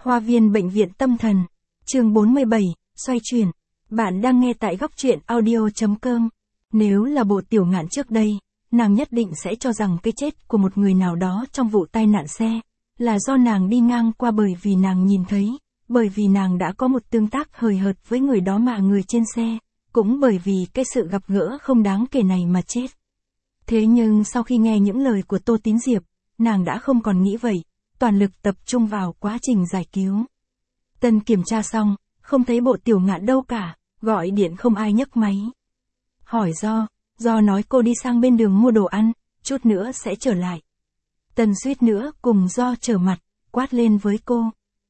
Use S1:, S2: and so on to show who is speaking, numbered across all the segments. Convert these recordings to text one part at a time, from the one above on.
S1: Khoa viên bệnh viện tâm thần. Chương 47, xoay chuyển. Bạn đang nghe tại góc truyện audio.com. Nếu là Bộ Tiểu Ngạn trước đây, nàng nhất định sẽ cho rằng cái chết của một người nào đó trong vụ tai nạn xe là do nàng đi ngang qua, bởi vì nàng nhìn thấy, bởi vì nàng đã có một tương tác hời hợt với người đó mà người trên xe, cũng bởi vì cái sự gặp gỡ không đáng kể này mà chết. Thế nhưng sau khi nghe những lời của Tô Tín Diệp, nàng đã không còn nghĩ vậy, toàn lực tập trung vào quá trình giải cứu. Tân kiểm tra xong, không thấy Bộ Tiểu Ngạn đâu cả, gọi điện không ai nhấc máy. Hỏi do nói cô đi sang bên đường mua đồ ăn, chút nữa sẽ trở lại. Tân suýt nữa cùng do trở mặt, quát lên với cô.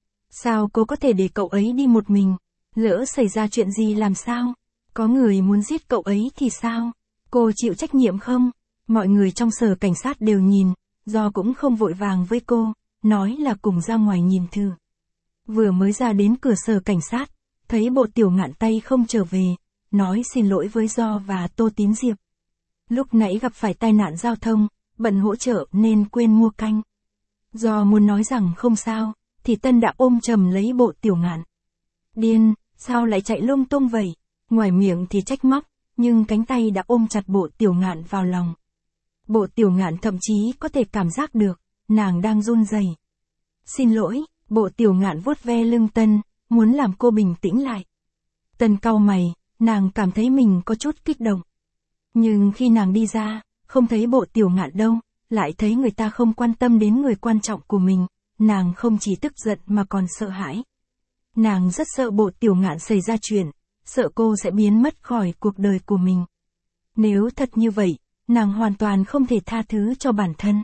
S1: Sao cô có thể để cậu ấy đi một mình? Lỡ xảy ra chuyện gì làm sao? Có người muốn giết cậu ấy thì sao? Cô chịu trách nhiệm không? Mọi người trong sở cảnh sát đều nhìn, do cũng không vội vàng với cô, nói là cùng ra ngoài nhìn thử. Vừa mới ra đến cửa sở cảnh sát, thấy Bộ Tiểu Ngạn tay không trở về, nói xin lỗi với Do và Tô Tín Diệp. Lúc nãy gặp phải tai nạn giao thông, bận hỗ trợ nên quên mua canh. Do muốn nói rằng không sao, thì Tân đã ôm chầm lấy Bộ Tiểu Ngạn. Điên, sao lại chạy lung tung vậy? Ngoài miệng thì trách móc, nhưng cánh tay đã ôm chặt Bộ Tiểu Ngạn vào lòng. Bộ Tiểu Ngạn thậm chí có thể cảm giác được, nàng đang run rẩy. Xin lỗi, Bộ Tiểu Ngạn vuốt ve lưng Tân, muốn làm cô bình tĩnh lại. Tân cau mày, nàng cảm thấy mình có chút kích động. Nhưng khi nàng đi ra, không thấy Bộ Tiểu Ngạn đâu, lại thấy người ta không quan tâm đến người quan trọng của mình, nàng không chỉ tức giận mà còn sợ hãi. Nàng rất sợ Bộ Tiểu Ngạn xảy ra chuyện, sợ cô sẽ biến mất khỏi cuộc đời của mình. Nếu thật như vậy, nàng hoàn toàn không thể tha thứ cho bản thân.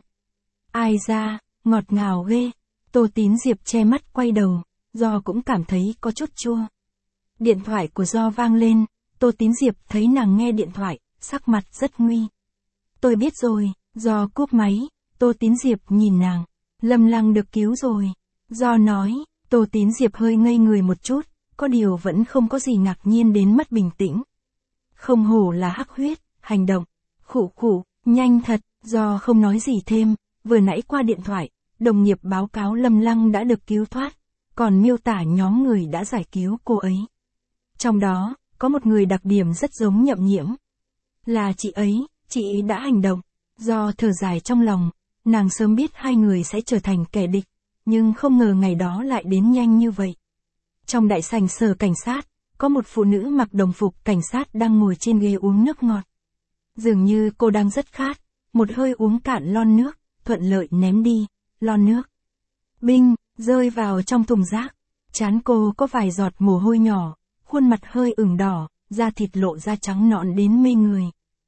S1: Ai ra, ngọt ngào ghê. Tô Tín Diệp che mắt quay đầu, Do cũng cảm thấy có chút chua. Điện thoại của Do vang lên, Tô Tín Diệp thấy nàng nghe điện thoại, sắc mặt rất nguy. Tôi biết rồi, Do cúp máy, Tô Tín Diệp nhìn nàng. Lâm Lăng được cứu rồi. Do nói, Tô Tín Diệp hơi ngây người một chút, có điều vẫn không có gì ngạc nhiên đến mất bình tĩnh. Không hổ là hắc huyết, hành động. Khụ, nhanh thật, Do không nói gì thêm, vừa nãy qua điện thoại, đồng nghiệp báo cáo Lâm Lăng đã được cứu thoát, còn miêu tả nhóm người đã giải cứu cô ấy. Trong đó, có một người đặc điểm rất giống Nhậm Nhiễm. Là chị ấy đã hành động. Do thở dài trong lòng, nàng sớm biết hai người sẽ trở thành kẻ địch, nhưng không ngờ ngày đó lại đến nhanh như vậy. Trong đại sảnh sở cảnh sát, có một phụ nữ mặc đồng phục cảnh sát đang ngồi trên ghế uống nước ngọt. Dường như cô đang rất khát, một hơi uống cạn lon nước, thuận lợi ném đi, lon nước. Binh, rơi vào trong thùng rác. Trán cô có vài giọt mồ hôi nhỏ, khuôn mặt hơi ửng đỏ, da thịt lộ ra trắng nõn đến mê người.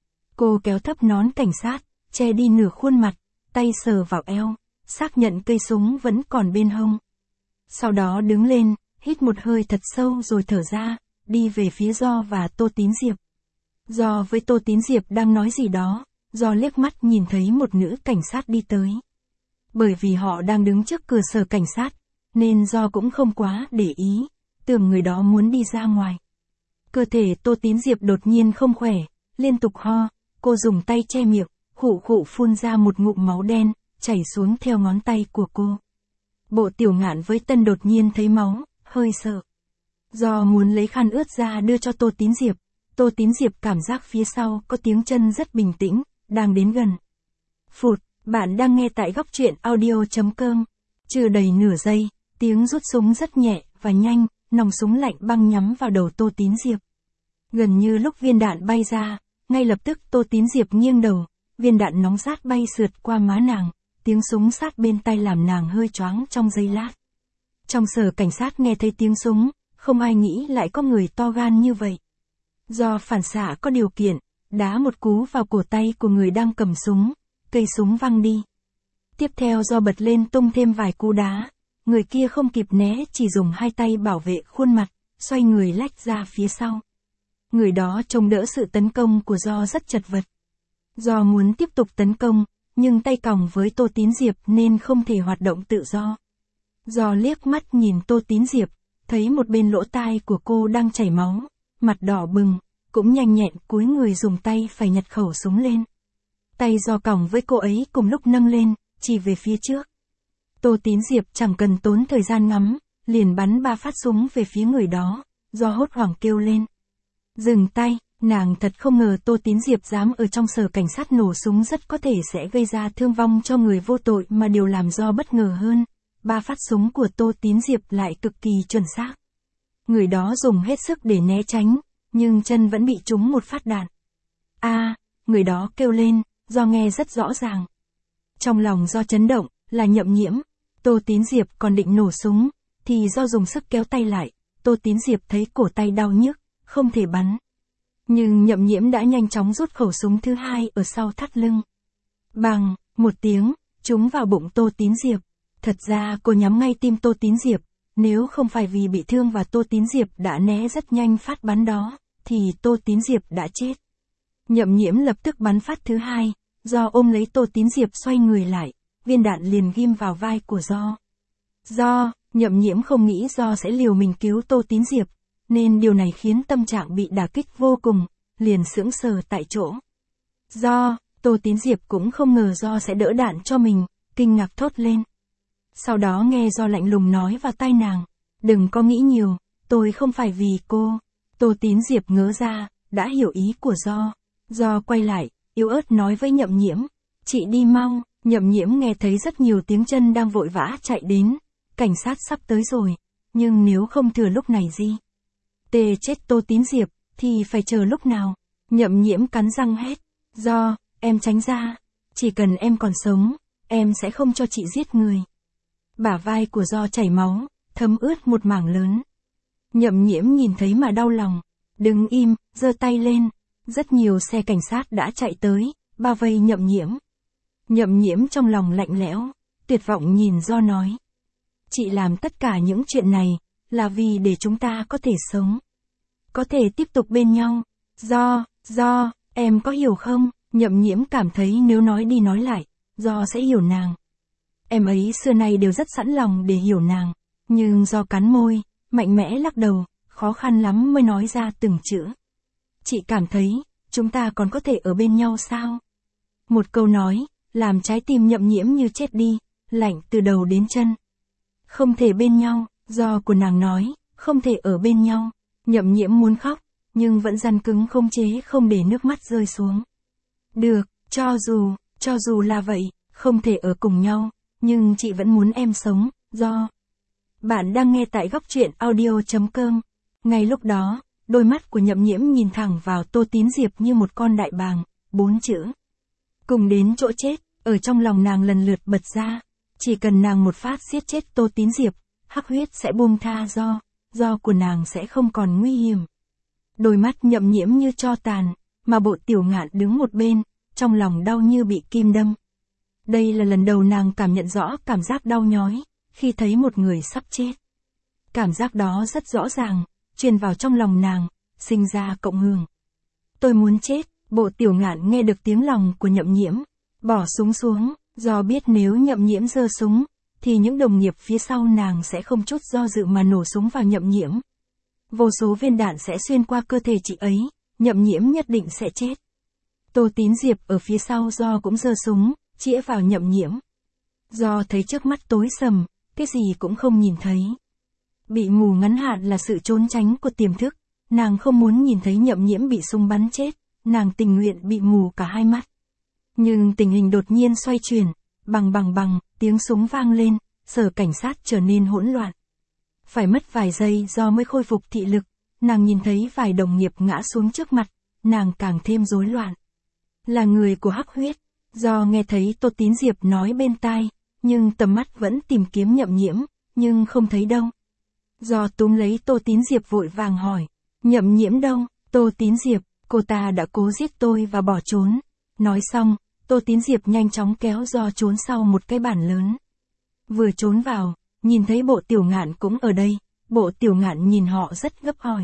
S1: Cô kéo thấp nón cảnh sát, che đi nửa khuôn mặt, tay sờ vào eo, xác nhận cây súng vẫn còn bên hông. Sau đó đứng lên, hít một hơi thật sâu rồi thở ra, đi về phía Do và Tô Tín Diệp. Do với Tô Tín Diệp đang nói gì đó, Do liếc mắt nhìn thấy một nữ cảnh sát đi tới. Bởi vì họ đang đứng trước cửa sở cảnh sát, nên Do cũng không quá để ý, tưởng người đó muốn đi ra ngoài. Cơ thể Tô Tín Diệp đột nhiên không khỏe, liên tục ho, cô dùng tay che miệng, khụ phun ra một ngụm máu đen, chảy xuống theo ngón tay của cô. Bộ Tiểu Ngạn với Tân đột nhiên thấy máu, hơi sợ. Do muốn lấy khăn ướt ra đưa cho Tô Tín Diệp, Tô Tín Diệp cảm giác phía sau có tiếng chân rất bình tĩnh, đang đến gần. Phụt, bạn đang nghe tại góc truyện audio.com. Chưa đầy nửa giây, tiếng rút súng rất nhẹ và nhanh, nòng súng lạnh băng nhắm vào đầu Tô Tín Diệp. Gần như lúc viên đạn bay ra, ngay lập tức Tô Tín Diệp nghiêng đầu, viên đạn nóng rát bay sượt qua má nàng, tiếng súng sát bên tai làm nàng hơi choáng trong giây lát. Trong sở cảnh sát nghe thấy tiếng súng, không ai nghĩ lại có người to gan như vậy. Do phản xạ có điều kiện, đá một cú vào cổ tay của người đang cầm súng, cây súng văng đi. Tiếp theo Do bật lên tung thêm vài cú đá, người kia không kịp né chỉ dùng hai tay bảo vệ khuôn mặt, xoay người lách ra phía sau. Người đó chống đỡ sự tấn công của Do rất chật vật. Do muốn tiếp tục tấn công, nhưng tay còng với Tô Tín Diệp nên không thể hoạt động tự do. Do liếc mắt nhìn Tô Tín Diệp, thấy một bên lỗ tai của cô đang chảy máu, mặt đỏ bừng, cũng nhanh nhẹn cúi người dùng tay phải nhặt khẩu súng lên. Tay Do còng với cô ấy cùng lúc nâng lên, chỉ về phía trước. Tô Tín Diệp chẳng cần tốn thời gian ngắm, liền bắn 3 phát súng về phía người đó, do hốt hoảng kêu lên. Dừng tay, nàng thật không ngờ Tô Tín Diệp dám ở trong sở cảnh sát nổ súng, rất có thể sẽ gây ra thương vong cho người vô tội, mà điều làm do bất ngờ hơn, 3 phát súng của Tô Tín Diệp lại cực kỳ chuẩn xác. Người đó dùng hết sức để né tránh, nhưng chân vẫn bị trúng một phát đạn. Người đó kêu lên, do nghe rất rõ ràng. Trong lòng do chấn động, là Nhậm Nhiễm. Tô Tín Diệp còn định nổ súng, thì do dùng sức kéo tay lại, Tô Tín Diệp thấy cổ tay đau nhức, không thể bắn. Nhưng Nhậm Nhiễm đã nhanh chóng rút khẩu súng thứ hai ở sau thắt lưng. Bằng, một tiếng, trúng vào bụng Tô Tín Diệp. Thật ra cô nhắm ngay tim Tô Tín Diệp, nếu không phải vì bị thương và Tô Tín Diệp đã né rất nhanh phát bắn đó, thì Tô Tín Diệp đã chết. Nhậm Nhiễm lập tức bắn phát thứ hai, do ôm lấy Tô Tín Diệp xoay người lại, viên đạn liền ghim vào vai của Do, Nhậm Nhiễm không nghĩ do sẽ liều mình cứu Tô Tín Diệp, nên điều này khiến tâm trạng bị đả kích vô cùng, liền sững sờ tại chỗ. Tô Tín Diệp cũng không ngờ do sẽ đỡ đạn cho mình, kinh ngạc thốt lên. Sau đó nghe do lạnh lùng nói vào tai nàng, đừng có nghĩ nhiều, tôi không phải vì cô. Tô Tín Diệp ngớ ra, đã hiểu ý của Do quay lại, yếu ớt nói với Nhậm Nhiễm, chị đi mau. Nhậm Nhiễm nghe thấy rất nhiều tiếng chân đang vội vã chạy đến, cảnh sát sắp tới rồi, nhưng nếu không thừa lúc này chết Tô Tín Diệp, thì phải chờ lúc nào? Nhậm Nhiễm cắn răng hét, em tránh ra, chỉ cần em còn sống, em sẽ không cho chị giết người. Bả vai của Do chảy máu, thấm ướt một mảng lớn. Nhậm Nhiễm nhìn thấy mà đau lòng, đứng im, giơ tay lên, rất nhiều xe cảnh sát đã chạy tới, bao vây Nhậm Nhiễm. Nhậm Nhiễm trong lòng lạnh lẽo, tuyệt vọng nhìn Do nói. Chị làm tất cả những chuyện này, là vì để chúng ta có thể sống. Có thể tiếp tục bên nhau. Do, em có hiểu không? Nhậm Nhiễm cảm thấy nếu nói đi nói lại, Do sẽ hiểu nàng. Em ấy xưa nay đều rất sẵn lòng để hiểu nàng, nhưng Do cắn môi, mạnh mẽ lắc đầu, khó khăn lắm mới nói ra từng chữ. Chị cảm thấy, chúng ta còn có thể ở bên nhau sao? Một câu nói, làm trái tim Nhậm Nhiễm như chết đi, lạnh từ đầu đến chân. Không thể bên nhau, Do của nàng nói, không thể ở bên nhau. Nhậm Nhiễm muốn khóc, nhưng vẫn răn cứng khống chế không để nước mắt rơi xuống. Được, cho dù là vậy, không thể ở cùng nhau, nhưng chị vẫn muốn em sống, Do. Bạn đang nghe tại góc truyện audio.com. Ngay lúc đó, đôi mắt của Nhậm Nhiễm nhìn thẳng vào Tô Tín Diệp như một con đại bàng, 4 chữ. Cùng đến chỗ chết, ở trong lòng nàng lần lượt bật ra. Chỉ cần nàng một phát giết chết Tô Tín Diệp, hắc huyết sẽ buông tha Do của nàng sẽ không còn nguy hiểm. Đôi mắt Nhậm Nhiễm như tro tàn, mà Bộ Tiểu Ngạn đứng một bên, trong lòng đau như bị kim đâm. Đây là lần đầu nàng cảm nhận rõ cảm giác đau nhói, khi thấy một người sắp chết. Cảm giác đó rất rõ ràng, truyền vào trong lòng nàng, sinh ra cộng hưởng. Tôi muốn chết. Bộ Tiểu Ngạn nghe được tiếng lòng của Nhậm Nhiễm, bỏ súng xuống, do biết nếu Nhậm Nhiễm giơ súng, thì những đồng nghiệp phía sau nàng sẽ không chút do dự mà nổ súng vào Nhậm Nhiễm. Vô số viên đạn sẽ xuyên qua cơ thể chị ấy, Nhậm Nhiễm nhất định sẽ chết. Tô Tín Diệp ở phía sau Do cũng giơ súng, chĩa vào Nhậm Nhiễm. Do thấy trước mắt tối sầm, cái gì cũng không nhìn thấy. Bị mù ngắn hạn là sự trốn tránh của tiềm thức, nàng không muốn nhìn thấy Nhậm Nhiễm bị súng bắn chết, nàng tình nguyện bị mù cả hai mắt. Nhưng tình hình đột nhiên xoay chuyển, bằng, tiếng súng vang lên, sở cảnh sát trở nên hỗn loạn. Phải mất vài giây Do mới khôi phục thị lực, nàng nhìn thấy vài đồng nghiệp ngã xuống trước mặt, nàng càng thêm rối loạn. Là người của hắc huyết, Do nghe thấy Tô Tín Diệp nói bên tai, nhưng tầm mắt vẫn tìm kiếm Nhậm Nhiễm, nhưng không thấy đâu. Do túm lấy Tô Tín Diệp vội vàng hỏi, Nhậm Nhiễm đâu? Tô Tín Diệp, cô ta đã cố giết tôi và bỏ trốn. Nói xong, Tô Tín Diệp nhanh chóng kéo Do trốn sau một cái bàn lớn. Vừa trốn vào, nhìn thấy Bộ Tiểu Ngạn cũng ở đây, Bộ Tiểu Ngạn nhìn họ rất gấp hỏi.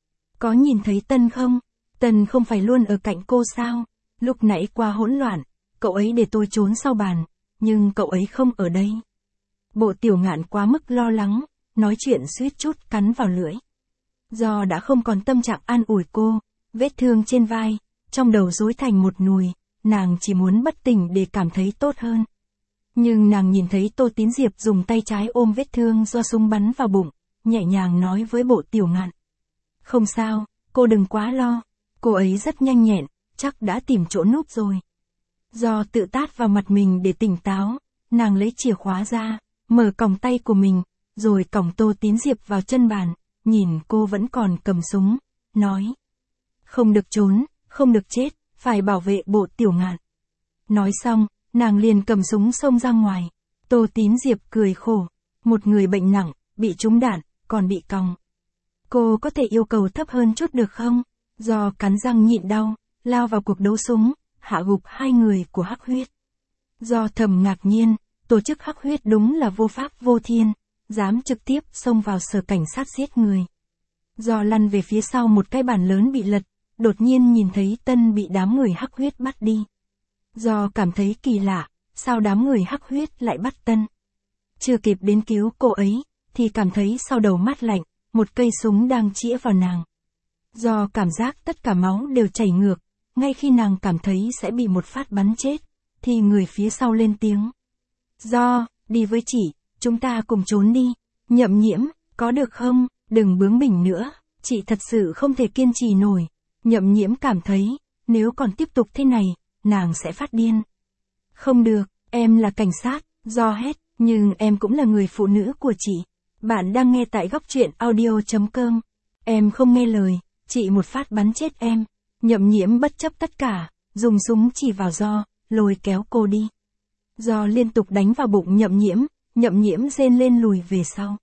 S1: Có nhìn thấy Tân không? Tân không phải luôn ở cạnh cô sao? Lúc nãy qua hỗn loạn, cậu ấy để tôi trốn sau bàn, nhưng cậu ấy không ở đây. Bộ Tiểu Ngạn quá mức lo lắng, nói chuyện suýt chút cắn vào lưỡi. Do đã không còn tâm trạng an ủi cô, vết thương trên vai, trong đầu rối thành một nùi, nàng chỉ muốn bất tỉnh để cảm thấy tốt hơn. Nhưng nàng nhìn thấy Tô Tín Diệp dùng tay trái ôm vết thương do súng bắn vào bụng, nhẹ nhàng nói với Bộ Tiểu Ngạn. Không sao, cô đừng quá lo. Cô ấy rất nhanh nhẹn, chắc đã tìm chỗ núp rồi. Do tự tát vào mặt mình để tỉnh táo, nàng lấy chìa khóa ra, mở còng tay của mình, rồi còng Tô Tín Diệp vào chân bàn, nhìn cô vẫn còn cầm súng, nói. Không được trốn, không được chết, phải bảo vệ Bộ Tiểu Ngạn. Nói xong, nàng liền cầm súng xông ra ngoài. Tô Tín Diệp cười khổ. Một người bệnh nặng, bị trúng đạn, còn bị còng. Cô có thể yêu cầu thấp hơn chút được không? Do cắn răng nhịn đau, lao vào cuộc đấu súng, hạ gục 2 người của Hắc Huyết. Do thầm ngạc nhiên, tổ chức Hắc Huyết đúng là vô pháp vô thiên, dám trực tiếp xông vào sở cảnh sát giết người. Do lăn về phía sau một cái bàn lớn bị lật, đột nhiên nhìn thấy Tân bị đám người Hắc Huyết bắt đi. Do cảm thấy kỳ lạ, sao đám người Hắc Huyết lại bắt Tân? Chưa kịp đến cứu cô ấy, thì cảm thấy sau đầu mát lạnh, một cây súng đang chĩa vào nàng. Do cảm giác tất cả máu đều chảy ngược, ngay khi nàng cảm thấy sẽ bị một phát bắn chết, thì người phía sau lên tiếng. Do, đi với chị, chúng ta cùng trốn đi. Nhậm Nhiễm, có được không? Đừng bướng bỉnh nữa, chị thật sự không thể kiên trì nổi. Nhậm Nhiễm cảm thấy, nếu còn tiếp tục thế này, nàng sẽ phát điên. Không được, em là cảnh sát, Do hét, nhưng em cũng là người phụ nữ của chị. Bạn đang nghe tại góc truyện audio.com. Em không nghe lời, chị một phát bắn chết em. Nhậm Nhiễm bất chấp tất cả, dùng súng chỉ vào Do, lôi kéo cô đi. Do liên tục đánh vào bụng Nhậm Nhiễm rên lên lùi về sau.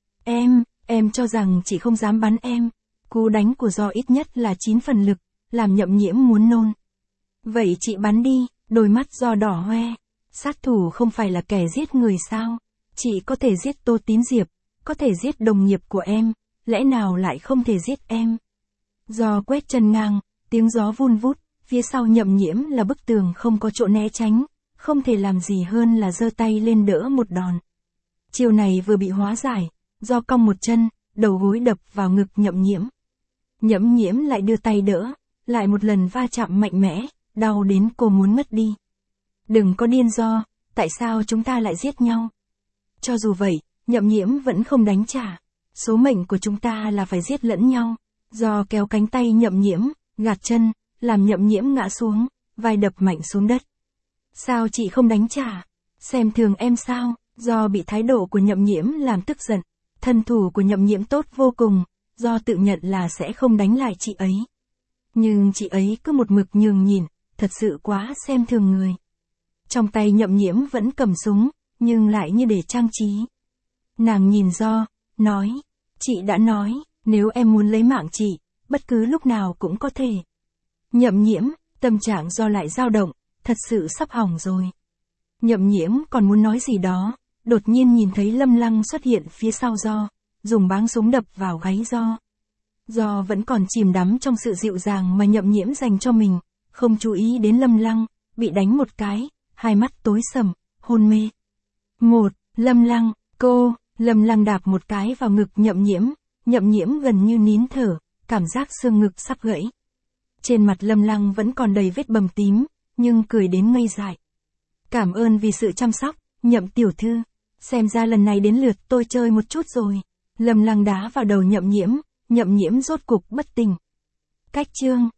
S1: Em cho rằng chị không dám bắn em. Cú đánh của Do ít nhất là 9 phần lực, làm Nhậm Nhiễm muốn nôn. Vậy chị bắn đi, đôi mắt Do đỏ hoe. Sát thủ không phải là kẻ giết người sao? Chị có thể giết Tô Tín Diệp, có thể giết đồng nghiệp của em, lẽ nào lại không thể giết em? Do quét chân ngang, tiếng gió vun vút, phía sau Nhậm Nhiễm là bức tường không có chỗ né tránh, không thể làm gì hơn là giơ tay lên đỡ một đòn. Chiều này vừa bị hóa giải, Do cong một chân, đầu gối đập vào ngực Nhậm Nhiễm. Nhậm Nhiễm lại đưa tay đỡ, lại một lần va chạm mạnh mẽ, đau đến cô muốn mất đi. Đừng có điên Do, tại sao chúng ta lại giết nhau? Cho dù vậy, Nhậm Nhiễm vẫn không đánh trả. Số mệnh của chúng ta là phải giết lẫn nhau. Do kéo cánh tay Nhậm Nhiễm, gạt chân, làm Nhậm Nhiễm ngã xuống, vai đập mạnh xuống đất. Sao chị không đánh trả? Xem thường em sao? Do bị thái độ của Nhậm Nhiễm làm tức giận. Thân thủ của Nhậm Nhiễm tốt vô cùng, Do tự nhận là sẽ không đánh lại chị ấy. Nhưng chị ấy cứ một mực nhường nhìn, thật sự quá xem thường người. Trong tay Nhậm Nhiễm vẫn cầm súng, nhưng lại như để trang trí. Nàng nhìn Do, nói, chị đã nói, nếu em muốn lấy mạng chị, bất cứ lúc nào cũng có thể. Nhậm Nhiễm, tâm trạng Do lại dao động, thật sự sắp hỏng rồi. Nhậm Nhiễm còn muốn nói gì đó, đột nhiên nhìn thấy Lâm Lăng xuất hiện phía sau Do, dùng báng súng đập vào gáy Do. Do vẫn còn chìm đắm trong sự dịu dàng mà Nhậm Nhiễm dành cho mình, không chú ý đến Lâm Lăng, bị đánh một cái, hai mắt tối sầm, hôn mê. Lâm Lăng, Lâm Lăng đạp một cái vào ngực Nhậm Nhiễm gần như nín thở, cảm giác xương ngực sắp gãy. Trên mặt Lâm Lăng vẫn còn đầy vết bầm tím, nhưng cười đến ngây dại. Cảm ơn vì sự chăm sóc, Nhậm tiểu thư, xem ra lần này đến lượt tôi chơi một chút rồi. Lâm Lăng đá vào đầu Nhậm Nhiễm rốt cục bất tỉnh. Cách chương